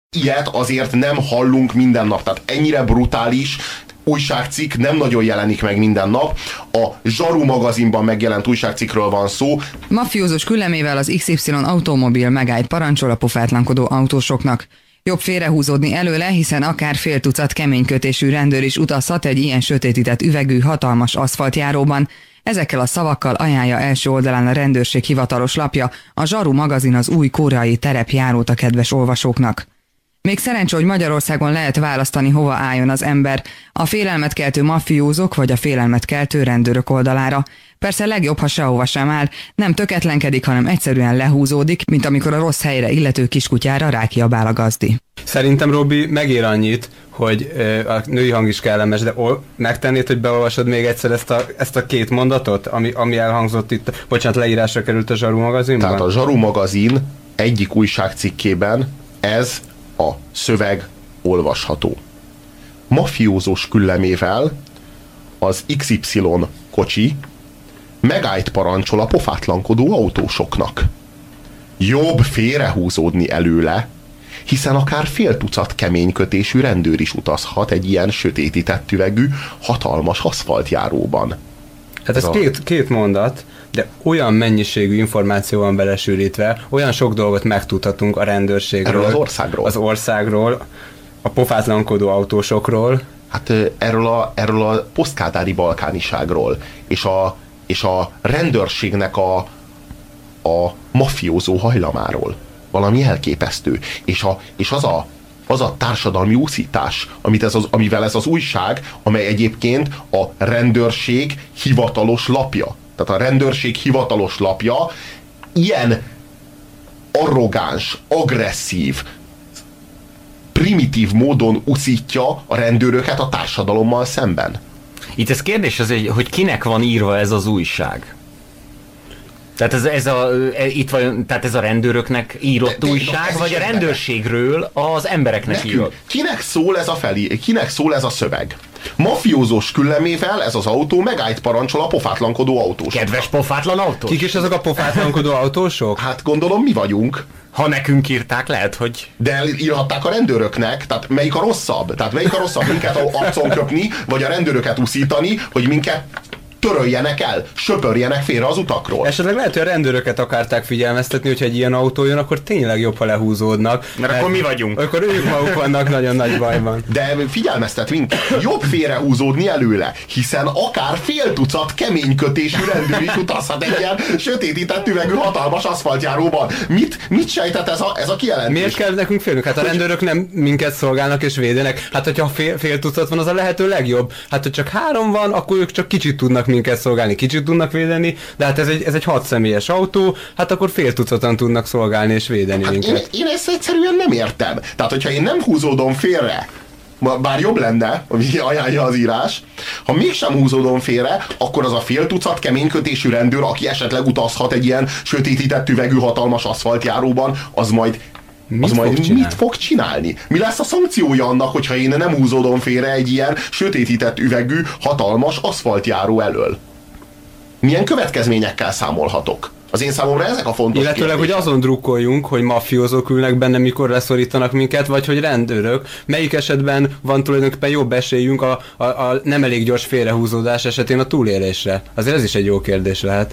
Ilyet azért nem hallunk minden nap. Tehát ennyire brutális újságcikk nem nagyon jelenik meg minden nap. A Zsaru magazinban megjelent újságcikkről van szó. Mafiózós küllemével az XY automobil megállt, parancsol a pofátlankodó autósoknak. Jobb félrehúzódni előle, hiszen akár fél tucat keménykötésű rendőr is utazhat egy ilyen sötétített üvegű, hatalmas aszfaltjáróban. Ezekkel a szavakkal ajánlja első oldalán a rendőrség hivatalos lapja, a Zsaru magazin az új koreai terepjárót a kedves olvasóknak. Még szerencsé, hogy Magyarországon lehet választani, hova álljon az ember, a félelmet keltő mafiózók vagy a félelmet keltő rendőrök oldalára. Persze legjobb, ha sehova sem áll, nem töketlenkedik, hanem egyszerűen lehúzódik, mint amikor a rossz helyre illető kiskutyára rákiabál a gazdi. Szerintem, Robi, megér annyit, hogy a női hang is kellemes, de megtennéd, hogy beolvasod még egyszer ezt a két mondatot, ami elhangzott itt, bocsánat, leírásra került a Zsaru magazinban? Tehát a Zsaru magazin egyik újságcikkében ez a szöveg olvasható. Mafiózós küllemével az XY kocsi megállt, parancsol a pofátlankodó autósoknak. Jobb félrehúzódni előle, hiszen akár fél tucat keménykötésű rendőr is utazhat egy ilyen sötétített üvegű, hatalmas aszfaltjáróban. Hát ez két mondat, de olyan mennyiségű információ van belesűrítve, olyan sok dolgot megtudhatunk a rendőrségről. Erről az országról. A pofátlankodó autósokról. Hát erről a posztkádári balkániságról, és a rendőrségnek a mafiózó hajlamáról. Valami elképesztő. És az a társadalmi úszítás, amivel ez az újság, amely egyébként a rendőrség hivatalos lapja. Tehát a rendőrség hivatalos lapja ilyen arrogáns, agresszív, primitív módon uszítja a rendőröket a társadalommal szemben. Itt ez kérdés az, hogy kinek van írva ez az újság? Tehát tehát ez a rendőröknek írott újság, vagy a rendőrségről az embereknek írott? Kinek szól ez a szöveg? Mafiózós küllemével ez az autó megállt, parancsol a pofátlankodó autósoknak. Kedves pofátlan autós? Kik is ezek a pofátlankodó autósok? Hát gondolom mi vagyunk. Ha nekünk írták, lehet, hogy... De írhatták a rendőröknek, tehát melyik a rosszabb? Tehát melyik a rosszabb, minket arcon köpni, vagy a rendőröket uszítani, hogy minket töröljenek el, söpörjenek félre az utakról. Esetleg lehet, hogy a rendőröket akarták figyelmeztetni, hogyha egy ilyen autó jön, akkor tényleg jobb, ha lehúzódnak. Mert akkor mi vagyunk. Akkor ők maguk vannak nagyon nagy bajban. De figyelmeztet minket, jobb félrehúzódni előle, hiszen akár fél tucat keménykötésű rendőr is utazhat egy ilyen sötétített üvegű hatalmas aszfaltjáróban. Mit sejtett ez a kijelentés? Miért kell nekünk félnünk? Hát a rendőrök nem minket szolgálnak és védenek. Hát hogyha fél tucat van, az a lehető legjobb. Hát ha csak 3 van, akkor ők csak kicsit tudnak minket szolgálni, kicsit tudnak védeni, de hát ez egy 6 személyes autó, hát akkor fél tucatan tudnak szolgálni és védeni minket. Én ezt egyszerűen nem értem. Tehát, hogyha én nem húzódom félre, bár jobb lenne, ami ajánlja az írás, ha mégsem húzódom félre, akkor az a fél tucat keménykötésű rendőr, aki esetleg utazhat egy ilyen sötétített üvegű hatalmas aszfaltjáróban, az majd mit fog csinálni? Mi lesz a szankciója annak, hogyha én nem húzódom félre egy ilyen sötétített üvegű, hatalmas aszfaltjáró elől? Milyen következményekkel számolhatok? Az én számomra ezek a fontos illetőleg, kérdések. hogy azon drukkoljunk, hogy mafiózók ülnek benne, mikor leszorítanak minket, vagy hogy rendőrök. Melyik esetben van tulajdonképpen jobb esélyünk a nem elég gyors félrehúzódás esetén a túlélésre? Azért ez is egy jó kérdés lehet.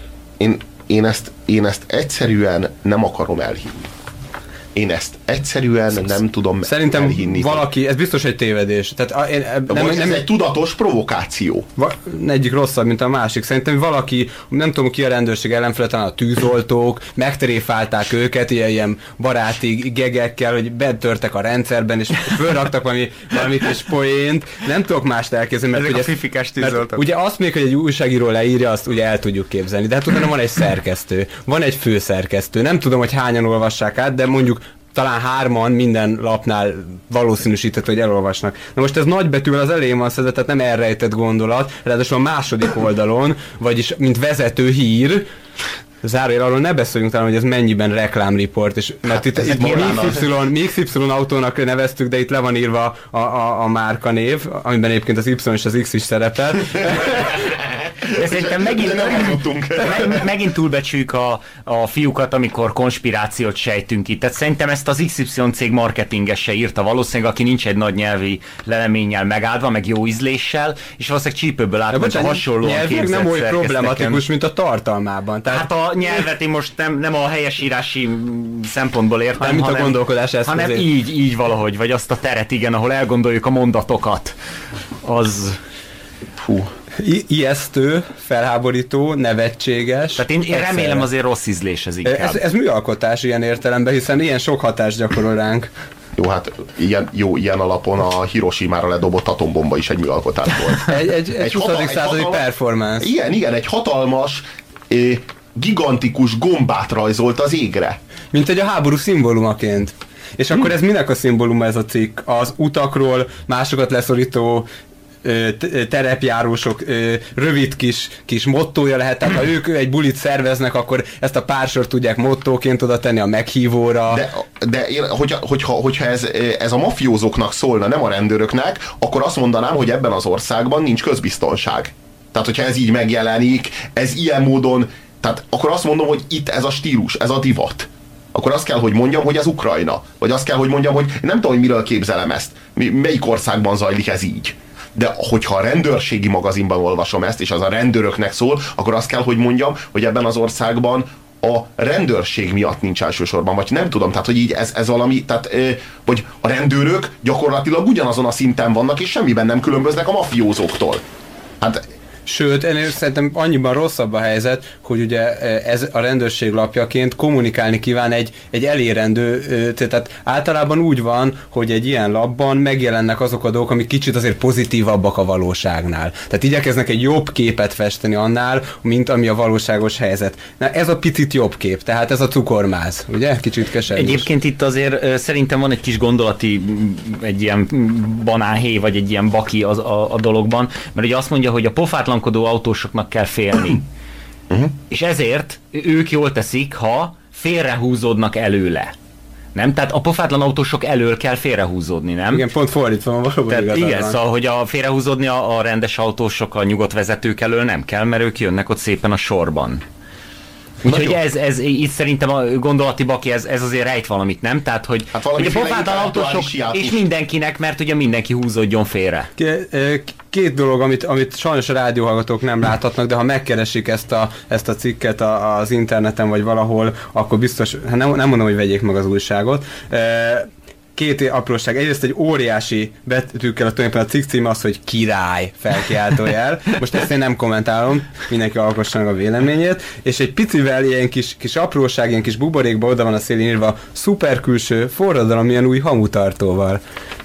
Én ezt egyszerűen nem akarom elhinni. Én ezt egyszerűen nem tudom szerintem elhinni. Valaki, ez biztos egy tévedés. Tehát ez egy tudatos provokáció. Egyik rosszabb, mint a másik. Szerintem valaki, nem tudom ki a rendőrség ellenfele, talán a tűzoltók, megtréfálták őket ilyen baráti gegekkel, hogy betörtek a rendszerben, és fölraktak valami kis poént. Nem tudok mást elképzelni, mert ezek a fifikás tűzoltók. Ugye azt még, hogy egy újságíró leírja, azt ugye el tudjuk képzelni. De hát utána van egy szerkesztő, van egy főszerkesztő. Nem tudom, hogy hányan olvassák át, de mondjuk talán 3 minden lapnál valószínűsített, hogy elolvasnak. Na most ez nagybetűvel az elején van szedve, tehát nem elrejtett gondolat, ráadásul a második oldalon, vagyis mint vezető hír, zárójel arról ne beszéljünk talán, hogy ez mennyiben reklámriport, és mert itt mi XY autónak neveztük, de itt le van írva a márkanév, amiben egyébként az Y és az X is szerepel. De szerintem megint túlbecsüljük a fiúkat, amikor konspirációt sejtünk itt. Tehát szerintem ezt az XY cég marketingese írta valószínűleg, aki nincs egy nagy nyelvi leleménnyel megáldva, meg jó ízléssel, és valószínűleg csípőből átment a hasonlóan képzett nem olyan problematikus, mint a tartalmában. Tehát... Hát a nyelvet én most nem a helyesírási szempontból értem, mint a gondolkodás eszközét. hanem így valahogy, vagy azt a teret, igen, ahol elgondoljuk a mondatokat. Az... Fú. Ijesztő, felháborító, nevetséges. Tehát én remélem azért rossz ízlés ez inkább. Ez műalkotás ilyen értelemben, hiszen ilyen sok hatást gyakorol ránk. Jó, hát ilyen alapon a Hiroshimára ledobott atombomba is egy műalkotás volt. Egy 20. századi performance. Igen, egy hatalmas, gigantikus gombát rajzolt az égre. Mint egy a háború szimbólumaként. És akkor ez minek a szimbóluma ez a cikk? Az utakról másokat leszorító terepjárósok rövid kis mottója lehet, tehát ha ők egy bulit szerveznek, akkor ezt a pár sort tudják mottóként oda tenni a meghívóra. De hogyha ez a mafiózóknak szólna, nem a rendőröknek, akkor azt mondanám, hogy ebben az országban nincs közbiztonság. Tehát, hogyha ez így megjelenik, ez ilyen módon, tehát akkor azt mondom, hogy itt ez a stílus, ez a divat. Akkor azt kell, hogy mondjam, hogy ez Ukrajna. Vagy azt kell, hogy mondjam, hogy nem tudom, hogy miről képzelem ezt. Melyik országban zajlik ez így. De hogyha a rendőrségi magazinban olvasom ezt, és az a rendőröknek szól, akkor azt kell, hogy mondjam, hogy ebben az országban a rendőrség miatt nincs elsősorban, vagy nem tudom, tehát hogy így ez valami, tehát hogy a rendőrök gyakorlatilag ugyanazon a szinten vannak, és semmiben nem különböznek a mafiózóktól. Hát sőt, ennél szerintem annyiban rosszabb a helyzet, hogy ugye ez a rendőrség lapjaként kommunikálni kíván egy elérendő, tehát általában úgy van, hogy egy ilyen lapban megjelennek azok a dolgok, amik kicsit azért pozitívabbak a valóságnál. Tehát igyekeznek egy jobb képet festeni annál, mint ami a valóságos helyzet. Na, ez a picit jobb kép, tehát ez a cukormáz, ugye? Kicsit keserűs. Egyébként itt azért szerintem van egy kis gondolati, egy ilyen banánhéj, vagy egy ilyen baki a dologban, mert ugye azt mondja, hogy a pofátlankodó autósoknak kell félni. És ezért ők jól teszik, ha félrehúzódnak előle. Nem? Tehát a pofátlan autósok elől kell félrehúzódni, nem? Igen, pont fordítva van valóban. Igen, szóval, hogy félrehúzódni a rendes autósok, a nyugodt vezetők elől nem kell, mert ők jönnek ott szépen a sorban. Úgyhogy ez itt szerintem a gondolati baki, ez azért rejt valamit, nem? Tehát, hogy a pofátlan autósok és mindenkinek, mert ugye mindenki húzódjon félre. Két dolog, amit sajnos a rádióhallgatók nem láthatnak, de ha megkeresik ezt a cikket az interneten vagy valahol, akkor biztos, nem mondom, hogy vegyék meg az újságot. Két apróság. Egyrészt egy óriási betűkkel tulajdonképpen a cikk címe az, hogy király felkiáltójel. Most ezt én nem kommentálom, mindenki alkossa meg a véleményét. És egy picivel ilyen kis apróság, ilyen kis buborékba oda van a szélén írva szuperkülső forradalom ilyen új hamutartóval.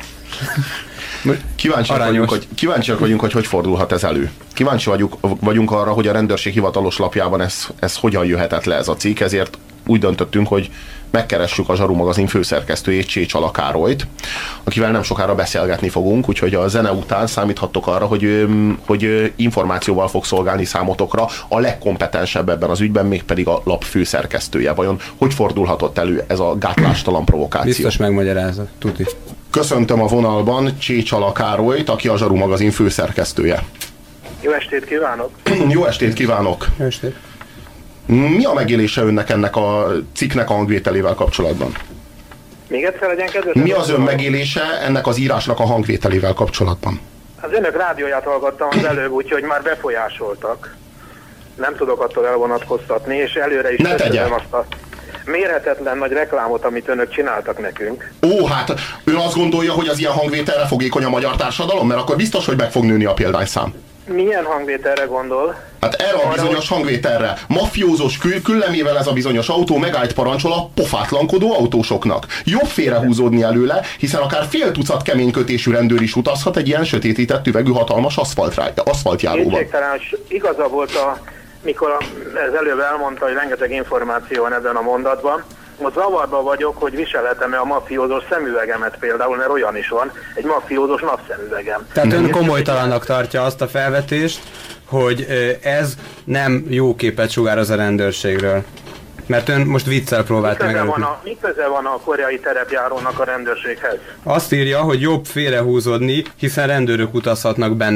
Kíváncsiak vagyunk, hogy fordulhat ez elő. Kíváncsi vagyunk arra, hogy a rendőrség hivatalos lapjában ez hogyan jöhetett le ez a cikk, ezért úgy döntöttünk, hogy megkeressük a Zsaru magazin főszerkesztőjét, Csécsala Károlyt, akivel nem sokára beszélgetni fogunk, úgyhogy a zene után számíthattok arra, hogy információval fog szolgálni számotokra a legkompetensebb ebben az ügyben, mégpedig a lap főszerkesztője. Vajon hogy fordulhatott elő ez a gátlástalan provokáció? Biztos megmagyarázza, tuti. Köszöntöm a vonalban Csécsala Károlyt, aki a Zsaru magazin főszerkesztője. Jó estét kívánok! Jó estét kívánok! Jó estét! Mi a megélése önnek ennek a cikknek a hangvételével kapcsolatban? Még egyszer legyen kedves? Mi az ön megélése ennek az írásnak a hangvételével kapcsolatban? Az önök rádióját hallgattam az előbb, úgyhogy már befolyásoltak. Nem tudok attól elvonatkoztatni, és előre is köszönöm azt a mérhetetlen nagy reklámot, amit önök csináltak nekünk. Ó, hát ön azt gondolja, hogy az ilyen hangvételre fogékony a magyar társadalom? Mert akkor biztos, hogy meg fog nőni a példányszám. Milyen hangvételre gondol? Hát erre a bizonyos hangvételre. Mafiózós küllemével ez a bizonyos autó megállt parancsol a pofátlankodó autósoknak. Jobb félrehúzódni előle, hiszen akár fél tucat keménykötésű rendőr is utazhat egy ilyen sötétített üvegű hatalmas aszfaltjáróban. Kétségtelen, igaza volt, mikor ez előbb elmondta, hogy rengeteg információ van ebben a mondatban. Most zavarba vagyok, hogy viselhetem-e a mafiózós szemüvegemet például, mert olyan is van, egy mafiózós napszemüvegem. Tehát ön komolytalannak tartja azt a felvetést, hogy ez nem jó képet sugároz a rendőrségről. Mert ön most viccel próbált megelőzni. Mi köze van a koreai terepjárónak a rendőrséghez? Azt írja, hogy jobb félrehúzódni, hiszen rendőrök utazhatnak benne.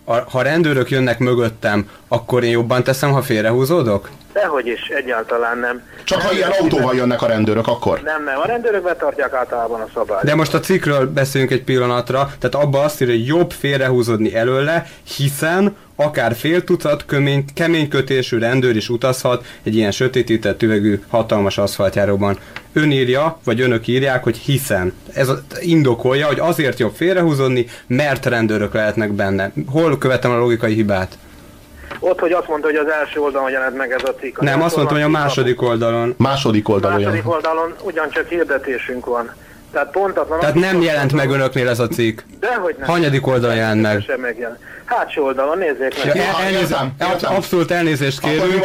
ha rendőrök jönnek mögöttem, akkor én jobban teszem, ha félrehúzódok? Dehogy is, egyáltalán nem. Csak ha ilyen autóval jönnek a rendőrök, akkor? Nem, a rendőrök betartják általában a szabályt. De most a cikkről beszélünk egy pillanatra, tehát abba azt írja, hogy jobb félrehúzódni előle, hiszen akár fél tucat kemény kötésű rendőr is utazhat egy ilyen sötétített üvegű hatalmas aszfaltjáróban. Ön írja, vagy önök írják, hogy hiszen. Ez indokolja, hogy azért jobb félrehúzódni, mert rendőrök lehetnek benne. Hol követem a logikai hibát? Ott, hogy azt mondta, hogy az első oldalon jelent meg ez a cikk. Nem, azt mondtam, hogy a második oldalon. Második oldalon. Ugyancsak hirdetésünk van. Tehát pontatlan. Tehát nem jelent meg önöknél ez a cikk. Dehogy nem. Hanyadik oldalon jelent meg? Hátsó oldalon, nézzék meg. Abszolút elnézést kérünk.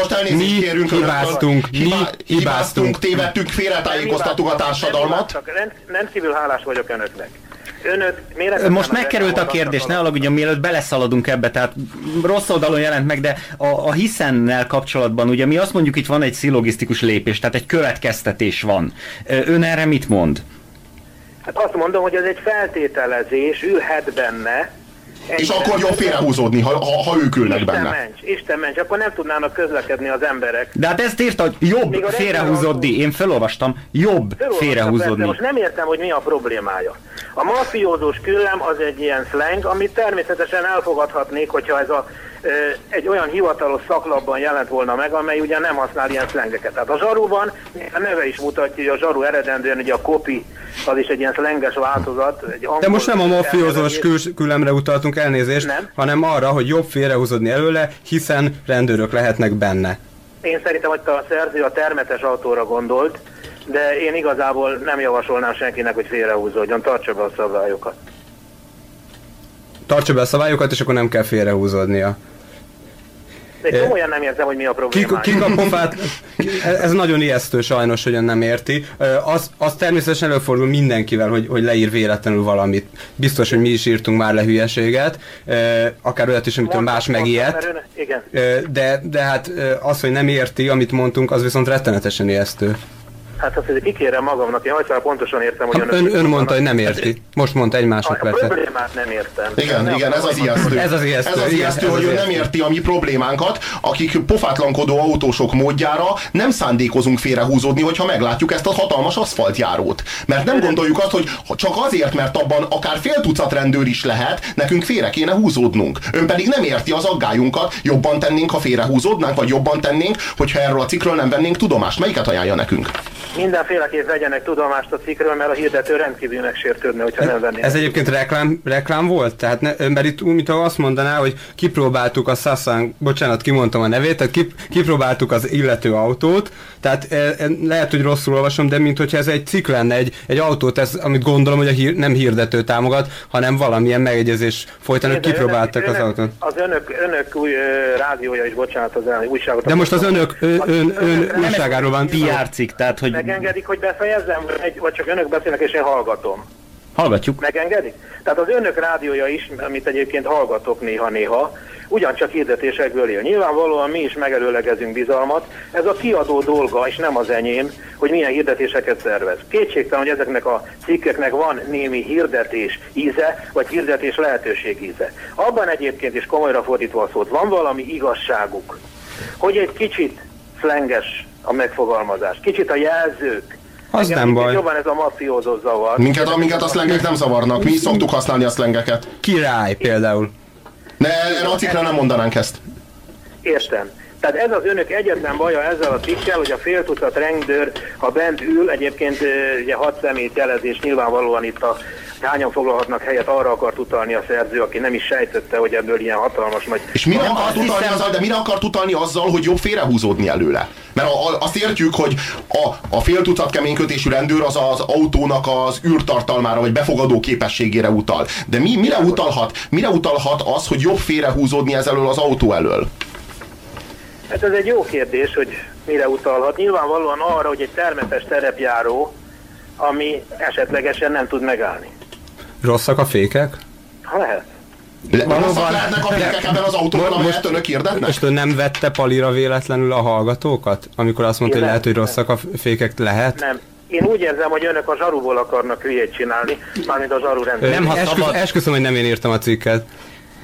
Mi hibáztunk. Tévedtünk, félretájékoztattuk a társadalmat. Rendkívül hálás vagyok önöknek. Most megkerült a kérdés, ne alagudjon, mielőtt beleszaladunk ebbe, tehát rossz oldalon jelent meg, de a hiszennel kapcsolatban, ugye mi azt mondjuk, itt van egy szillogisztikus lépés, tehát egy következtetés van. Ön erre mit mond? Hát azt mondom, hogy ez egy feltételezés, ülhet benne. És akkor jobb félrehúzódni, ha ők ülnek benne. Isten ments, akkor nem tudnának közlekedni az emberek. De hát ezt írta, hogy jobb félrehúzódni. Én felolvastam, jobb félrehúzódni. Most nem értem, hogy mi a problémája. A mafiózós küllem az egy ilyen slang, amit természetesen elfogadhatnék, hogyha ez egy olyan hivatalos szaklapban jelent volna meg, amely ugye nem használ ilyen szlengeket. Tehát a zsaruban, a neve is mutatja, hogy a zsaru eredendően ugye a copy, az is egy ilyen szlenges változat. De most nem a mafiózós küllemre utaltunk, elnézést, hanem arra, hogy jobb félrehúzódni előle, hiszen rendőrök lehetnek benne. Én szerintem, hogy a szerző a termetes autóra gondolt, de én igazából nem javasolnám senkinek, hogy félrehúzódjon, tartsa be a szabályokat. Tartsa be a szabályokat, és akkor nem kell félrehúzódnia. De komolyan nem értem, hogy mi a problémája. Kikapofát, ez nagyon ijesztő sajnos, hogy ön nem érti. Az természetesen előfordul mindenkivel, hogy leír véletlenül valamit. Biztos, hogy mi is írtunk már le hülyeséget, akár olyat is, amitől más megijed. De hát az, hogy nem érti, amit mondtunk, az viszont rettenetesen ijesztő. Hát azt kikérem magamnak, én hajszál pontosan értem, hogy ön mondta, hogy nem érti. Most mondta egy másodpercet. A problémát nem értem. Igen, ez az ijesztő. Ez az ijesztő, hogy ő nem érti a mi problémánkat, akik pofátlankodó autósok módjára nem szándékozunk félrehúzódni, hogyha meglátjuk ezt a hatalmas aszfaltjárót. Mert nem gondoljuk azt, hogy csak azért, mert abban akár fél tucat rendőr is lehet, nekünk félre kéne húzódnunk. Ön pedig nem érti az aggályunkat, jobban tennénk, ha félrehúzódnánk, vagy jobban tennénk, hogyha erről a cikkről nem vennénk tudomást. Melyiket ajánlja nekünk? Mindenféleképp vegyenek tudomást a cikkről, mert a hirdető rendkívül megsértődne, hogyha nem vennének. Ez egyébként reklám volt? Tehát mert itt mint azt mondaná, hogy kipróbáltuk a Sasan, bocsánat, kimondtam a nevét, tehát kipróbáltuk az illető autót, tehát lehet, hogy rosszul olvasom, de mint hogyha ez egy cikk lenne, egy autót, ez, amit gondolom, hogy nem hirdető támogat, hanem valamilyen megegyezés folyton, hogy kipróbáltak az autót. Az önök új rádiója is, bocsánat, az újságot. De most az önök újságáról van PR cikk, tehát hogy... Megengedik, hogy befejezzem, vagy csak önök beszélnek és én hallgatom? Hallgatjuk. Megengedik? Tehát az önök rádiója is, amit egyébként hallgatok néha-néha, ugyancsak hirdetésekből él. Nyilvánvalóan mi is megelőlegezünk bizalmat, ez a kiadó dolga, és nem az enyém, hogy milyen hirdetéseket szervez. Kétségtelen, hogy ezeknek a cikkeknek van némi hirdetés íze, vagy hirdetés lehetőség íze. Abban egyébként is komolyra fordítva a szót, van valami igazságuk, hogy egy kicsit szlenges a megfogalmazás, kicsit a jelzők. Az nem baj. Jobban ez a mafiózó zavar. Minket a szlengek nem zavarnak, mi is szoktuk használni a szlengeket. Király például. Erre a cikkre nem mondanánk ezt. Értem. Tehát ez az önök egyetlen baja ezzel a cikkel, hogy a fél tucat rendőr, ha bent ül, egyébként ugye 6 személyt jelezés, nyilvánvalóan itt a hányan foglalhatnak helyet, arra akart utalni a szerző, aki nem is sejtette, hogy ebből ilyen hatalmas nagy... És mire akart utalni azzal, hogy jobb félrehúzódni előle? Mert azt értjük, hogy a fél tucat keménykötésű rendőr az autónak az űrtartalmára, vagy befogadó képességére utal. De mire utalhat az, hogy jobb félrehúzódni ez elől az autó elől? Hát ez egy jó kérdés, hogy mire utalhat. Nyilvánvalóan arra, hogy egy termetes terepjáró, ami esetlegesen nem tud megállni. Rosszak a fékek? Lehet. Rosszak lehetnek a fékek ebben az autóban, amelyet önök hirdetnek? Most ön nem vette palira véletlenül a hallgatókat? Amikor azt mondta, hogy lehet, hogy rosszak a fékek, lehet? Nem. Én úgy érzem, hogy önök a zsaruból akarnak hülyét csinálni, mármint a zsaru rendőr. Esküszöm, hogy nem én írtam a cikket.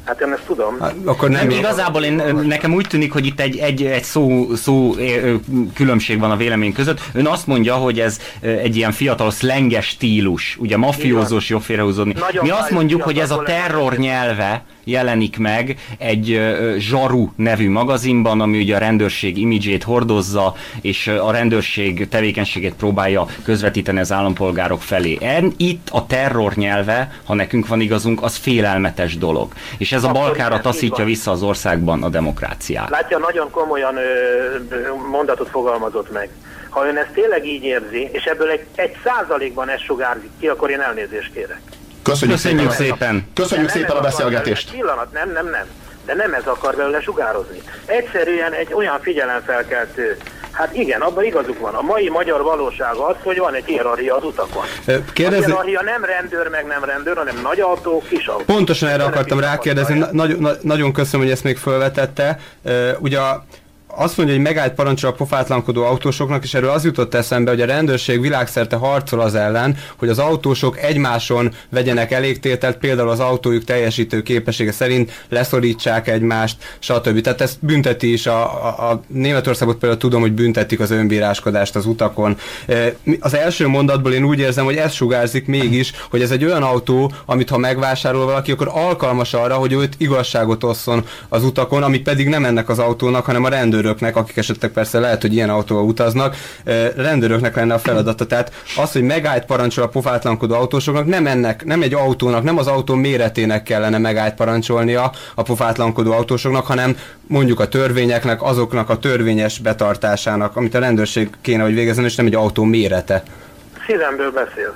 Hát én ezt tudom. Akkor Nem, igazából nekem úgy tűnik, hogy itt egy szó különbség van a vélemény között. Ön azt mondja, hogy ez egy ilyen fiatal szlenges stílus, ugye mafiózós, jobb félrehúzódni. Mi azt mondjuk, hogy ez a terror nyelve jelenik meg egy Zsaru nevű magazinban, ami ugye a rendőrség imidzsét hordozza, és a rendőrség tevékenységét próbálja közvetíteni az állampolgárok felé. Itt a terror nyelve, ha nekünk van igazunk, az félelmetes dolog. És ez a balkára taszítja vissza az országban a demokráciát. Látja, nagyon komolyan mondatot fogalmazott meg. Ha ön ezt tényleg így érzi, és ebből egy százalékban ez sugárzik ki, akkor én elnézést kérek. Köszönjük szépen. Köszönjük szépen a beszélgetést. Pillanat, nem. De nem ez akar belőle sugározni. Egyszerűen egy olyan figyelemfelkeltő. Hát igen, abban igazuk van. A mai magyar valóság az, hogy van egy hierarchia az utakon. A hierarchia nem rendőr, meg nem rendőr, hanem nagy autó, kis autó. Pontosan erre akartam rákérdezni. Nagyon köszönöm, hogy ezt még felvetette. Ugye azt mondja, hogy megállt parancsol a pofátlankodó autósoknak, és erről az jutott eszembe, hogy a rendőrség világszerte harcol az ellen, hogy az autósok egymáson vegyenek elégtételt, például az autójuk teljesítő képessége szerint leszorítsák egymást, stb. Tehát ezt bünteti is, a Németországot például tudom, hogy büntetik az önbíráskodást az utakon. Az első mondatból én úgy érzem, hogy ez sugárzik mégis, hogy ez egy olyan autó, amit ha megvásárol valaki, akkor alkalmas arra, hogy őt igazságot osszon az utakon, ami pedig nem ennek az autónak, hanem a rendőröknek, akik esetleg persze lehet, hogy ilyen autóval utaznak, rendőröknek lenne a feladata. Tehát az, hogy megállt parancsol a pofátlankodó autósoknak, nem egy autónak, nem az autó méretének kellene megállt parancsolnia a pofátlankodó autósoknak, hanem mondjuk a törvényeknek, azoknak a törvényes betartásának, amit a rendőrség kéne, hogy végezzen, és nem egy autó mérete. Szívemből beszél.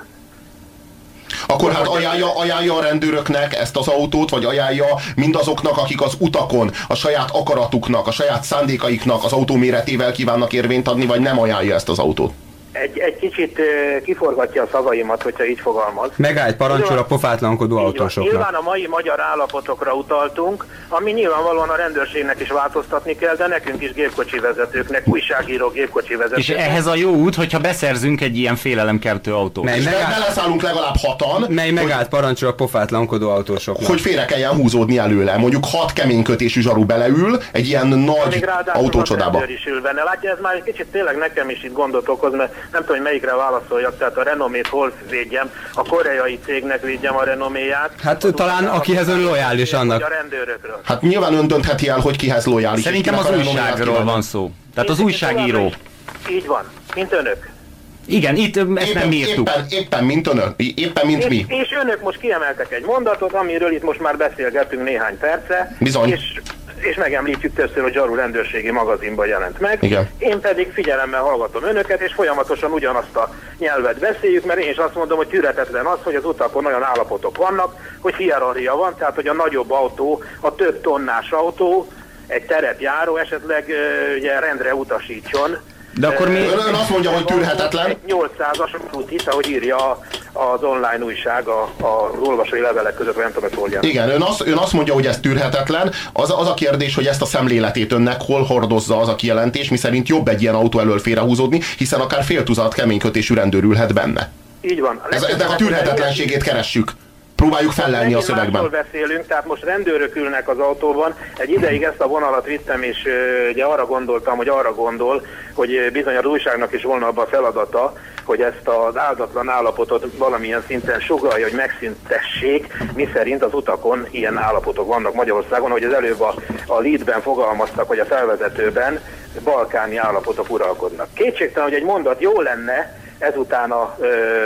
Akkor hát ajánlja a rendőröknek ezt az autót, vagy ajánlja mindazoknak, akik az utakon a saját akaratuknak, a saját szándékaiknak az autó méretével kívánnak érvényt adni, vagy nem ajánlja ezt az autót? Egy kicsit kiforgatja a szavaimat, hogyha így fogalmaz. Megállt parancsol a pofátlankodó autósoknak. Nyilván a mai magyar állapotokra utaltunk, ami nyilvánvalóan a rendőrségnek is változtatni kell, de nekünk is gépkocsi vezetőknek, újságíró gépkocsi vezetőknek. És ehhez a jó út, hogyha beszerzünk egy ilyen félelemkeltő autót. És beleszállunk legalább 6-an. Mely megállt parancsol a pofátlankodó autósoknak. Hogy félre kelljen húzódni előle. Mondjuk 6 keménykötésű zsaru beleül egy ilyen nagy autócsodába. Látja, ez már egy kicsit tényleg nekem is itt gondot okoz, mert nem tudom, hogy melyikre válaszoljak, tehát a renomét hol védjem, a koreai cégnek védjem a renoméját. Hát talán akihez ön lojális annak. A rendőrökről. Hát nyilván ön döntheti el, hogy kihez lojális. Szerintem az újságról van szó. Tehát az újságíró. Így van, mint önök. Igen, itt ezt nem írtuk. Éppen mint önök, éppen mint mi. És önök most kiemeltek egy mondatot, amiről itt most már beszélgetünk néhány perce. Bizony. És megemlítjük többször, hogy Zsaru rendőrségi magazinban jelent meg. Igen. Én pedig figyelemmel hallgatom önöket, és folyamatosan ugyanazt a nyelvet beszéljük, mert én is azt mondom, hogy tűretetlen az, hogy az utakon olyan állapotok vannak, hogy hierarchia van, tehát hogy a nagyobb autó, a több tonnás autó, egy teret járó esetleg ugye rendre utasítson. De akkor mi... Ön azt mondja, hogy tűrhetetlen. Egy 800-as útit, ahogy írja az online újság az olvasói levelek között, vagy nem tudom, hogy hol. Igen, ön azt mondja, hogy ez tűrhetetlen. Az a kérdés, hogy ezt a szemléletét önnek hol hordozza az a kijelentés, miszerint jobb egy ilyen autó elől félrehúzódni, hiszen akár féltucat keménykötésű rendőr ülhet benne. Így van. Ennek a tűrhetetlenségét keressük. Próbáljuk fellelni a szövegben. Beszélünk, tehát most rendőrök ülnek az autóban. Egy ideig ezt a vonalat vittem, és ugye arra gondoltam, hogy arra gondol, hogy bizony az újságnak is volna abban a feladata, hogy ezt az áldatlan állapotot valamilyen szinten sugallja, hogy megszüntessék, miszerint az utakon ilyen állapotok vannak Magyarországon, hogy az előbb a leadben fogalmaztak, vagy a felvezetőben balkáni állapotok uralkodnak. Kétségtelen, hogy egy mondat jó lenne, ezután a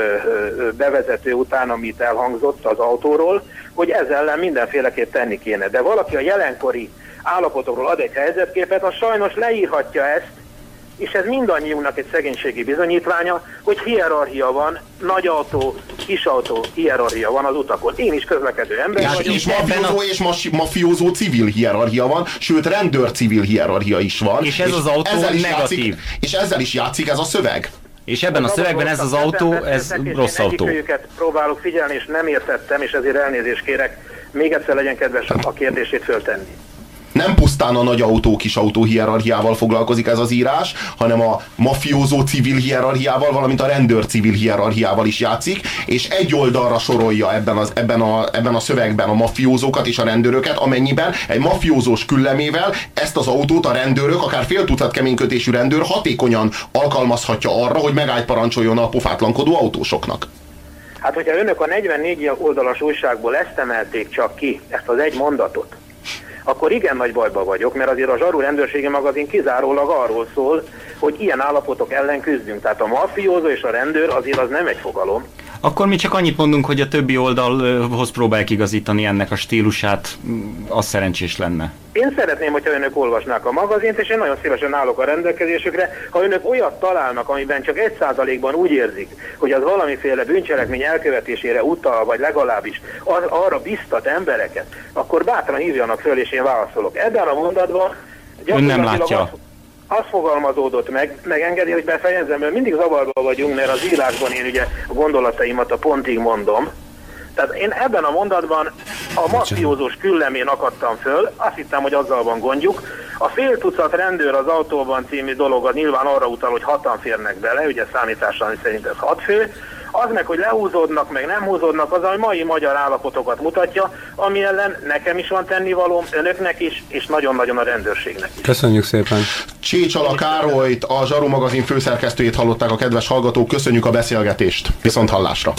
bevezető után, amit elhangzott az autóról, hogy ezzel ellen mindenféleképp tenni kéne. De valaki a jelenkori állapotokról ad egy helyzetképet, az sajnos leírhatja ezt, és ez mindannyiunknak egy szegénységi bizonyítványa, hogy hierarchia van, nagy autó, kis autó, hierarchia van az utakon. Én is közlekedő ember vagyok. És mafiózó és mafiózó civil hierarchia van, sőt rendőr civil hierarchia is van. És ez az autó negatív. És ezzel is játszik ez a szöveg. És ebben a szövegben ez az autó, ez rossz autó. Egyikőjüket próbálok figyelni, és nem értettem, és ezért elnézést kérek. Még egyszer legyen kedves a kérdését föltenni. Nem pusztán a nagy autó, kis autó hierarchiával foglalkozik ez az írás, hanem a mafiózó civil hierarchiával, valamint a rendőr civil hierarchiával is játszik, és egy oldalra sorolja ebben a szövegben a mafiózókat és a rendőröket, amennyiben egy mafiózós küllemével ezt az autót a rendőrök, akár fél tucat keménykötésű rendőr hatékonyan alkalmazhatja arra, hogy megállparancoljon a pofátlankodó autósoknak. Hát, hogyha önök a 44 oldalas újságból ezt emelték csak ki, ezt az egy mondatot, akkor igen nagy bajba vagyok, mert azért a Zsaru rendőrségi magazin kizárólag arról szól, hogy ilyen állapotok ellen küzdünk. Tehát a mafiózó és a rendőr azért az nem egy fogalom. Akkor mi csak annyit mondunk, hogy a többi oldalhoz próbálják igazítani ennek a stílusát, az szerencsés lenne. Én szeretném, hogyha önök olvasnák a magazint, és én nagyon szívesen állok a rendelkezésükre. Ha önök olyat találnak, amiben csak 1%-ban úgy érzik, hogy az valamiféle bűncselekmény elkövetésére utal, vagy legalábbis arra biztat embereket, akkor bátran hívjanak föl, és én válaszolok. Ebben a mondatban ön nem látja. Az fogalmazódott meg, megengedi, hogy befejezzem, mert mindig zavarba vagyunk, mert az írásban én ugye a gondolataimat a pontig mondom. Tehát én ebben a mondatban a mafiózós küllemén akadtam föl, azt hittem, hogy azzal van gondjuk. A fél tucat rendőr az autóban című dolog az nyilván arra utal, hogy 6-an férnek bele, ugye számítással szerint ez 6 fő. Az meg, hogy lehúzódnak, meg nem húzódnak, az a mai magyar állapotokat mutatja, ami ellen nekem is van tennivalóm, önöknek is, és nagyon-nagyon a rendőrségnek is. Köszönjük szépen. Csécsala Károlyt, a Zsaru magazin főszerkesztőjét hallották a kedves hallgatók. Köszönjük a beszélgetést. Viszont hallásra.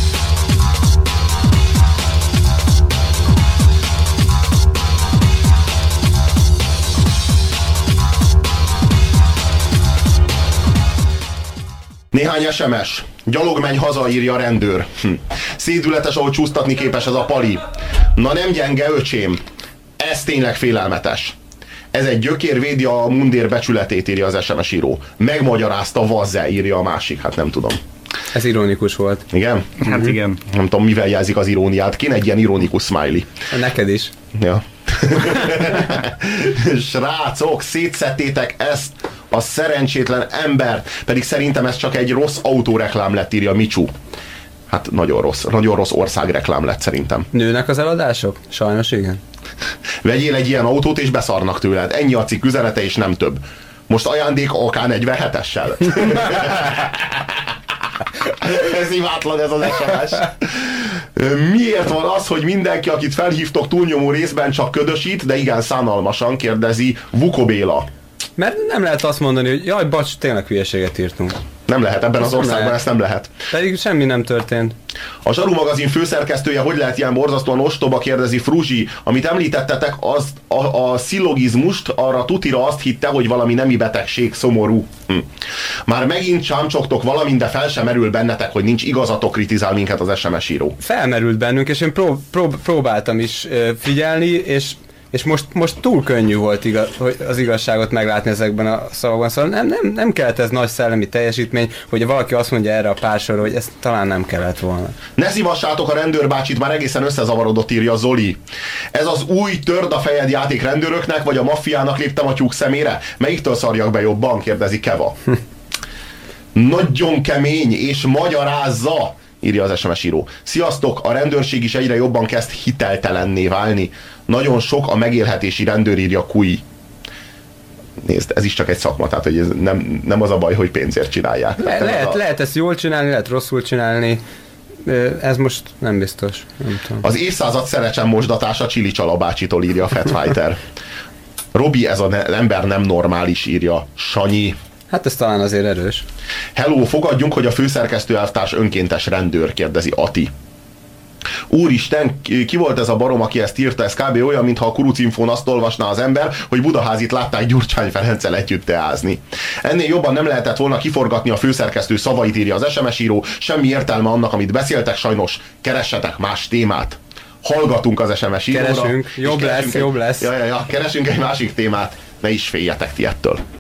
Néhány SMS. Gyalog menj haza, írja a rendőr. Szédületes, ahogy csúsztatni képes ez a pali. Na nem gyenge, öcsém. Ez tényleg félelmetes. Ez egy gyökér, védi a mundér becsületét, írja az SMS író. Megmagyarázta Vazze, írja a másik. Hát nem tudom. Ez ironikus volt. Igen? Hát igen. Nem tudom, mivel jelzik az iróniát. Kéne egy ilyen ironikus smiley. Neked is. Ja. Srácok, szétszettétek ezt a szerencsétlen embert, pedig szerintem ez csak egy rossz autóreklám lett, írja Micsú. Hát nagyon rossz országreklám lett szerintem. Nőnek az eladások? Sajnos igen. Vegyél egy ilyen autót és beszarnak tőled. Ennyi a cikk üzenete és nem több. Most ajándék AK-47-essel. Ez imátlan ez az SMS. Miért van az, hogy mindenki, akit felhívtok, túlnyomó részben csak ködösít, de igen szánalmasan, kérdezi Vuko Béla. Mert nem lehet azt mondani, hogy jaj, bacs, tényleg hülyeséget írtunk. Nem lehet, ebben az országban ezt nem lehet. Pedig semmi nem történt. A Zsaru magazin főszerkesztője, hogy lehet ilyen borzasztóan ostoba, kérdezi Fruzsi. Amit említettetek, az a szillogizmust, arra tutira azt hitte, hogy valami nemi betegség, szomorú. Már megint csámcsogtok valamint, de fel sem merül bennetek, hogy nincs igazatok, kritizál minket az SMS író. Felmerült bennünk, és én próbáltam is figyelni, és most túl könnyű volt az igazságot meglátni ezekben a szavakban. Szóval nem kellett ez nagy szellemi teljesítmény, hogy valaki azt mondja erre a pár sorra, hogy ezt talán nem kellett volna. Ne szívassátok a rendőrbácsit, már egészen összezavarodott, írja Zoli. Ez az új törd a fejed játék rendőröknek, vagy a maffiának léptem a tyúk szemére? Melyiktől szarjak be jobban? Kérdezi Keva. Nagyon kemény, és magyarázza, írja az SMS író. Sziasztok, a rendőrség is egyre jobban kezd hiteltelenné válni. Nagyon sok a megélhetési rendőr, írja Kui. Nézd, ez is csak egy szakma, tehát hogy ez nem az a baj, hogy pénzért csinálják. Lehet ezt jól csinálni, lehet rosszul csinálni. Ez most nem biztos. Nem tudom. Az évszázad szerecsen mosdatása Csili Csala bácsitól, írja a Fat Fighter. Robi, ez az ember nem normális, írja Sanyi. Hát ez talán azért erős. Hello, fogadjunk, hogy a főszerkesztő elvtárs önkéntes rendőr, kérdezi Ati. Úristen, ki volt ez a barom, aki ezt írta? Ez kb. Olyan, mintha a Kurucinfón azt olvasná az ember, hogy Budaházit látták Gyurcsány Ferenccel együtt teázni. Ennél jobban nem lehetett volna kiforgatni a főszerkesztő szavait, írja az SMS író. Semmi értelme annak, amit beszéltek, sajnos keressetek más témát. Hallgatunk az SMS íróra. Keresünk, jobb lesz. Ja, keresünk egy másik témát. Ne is féljetek ti ettől.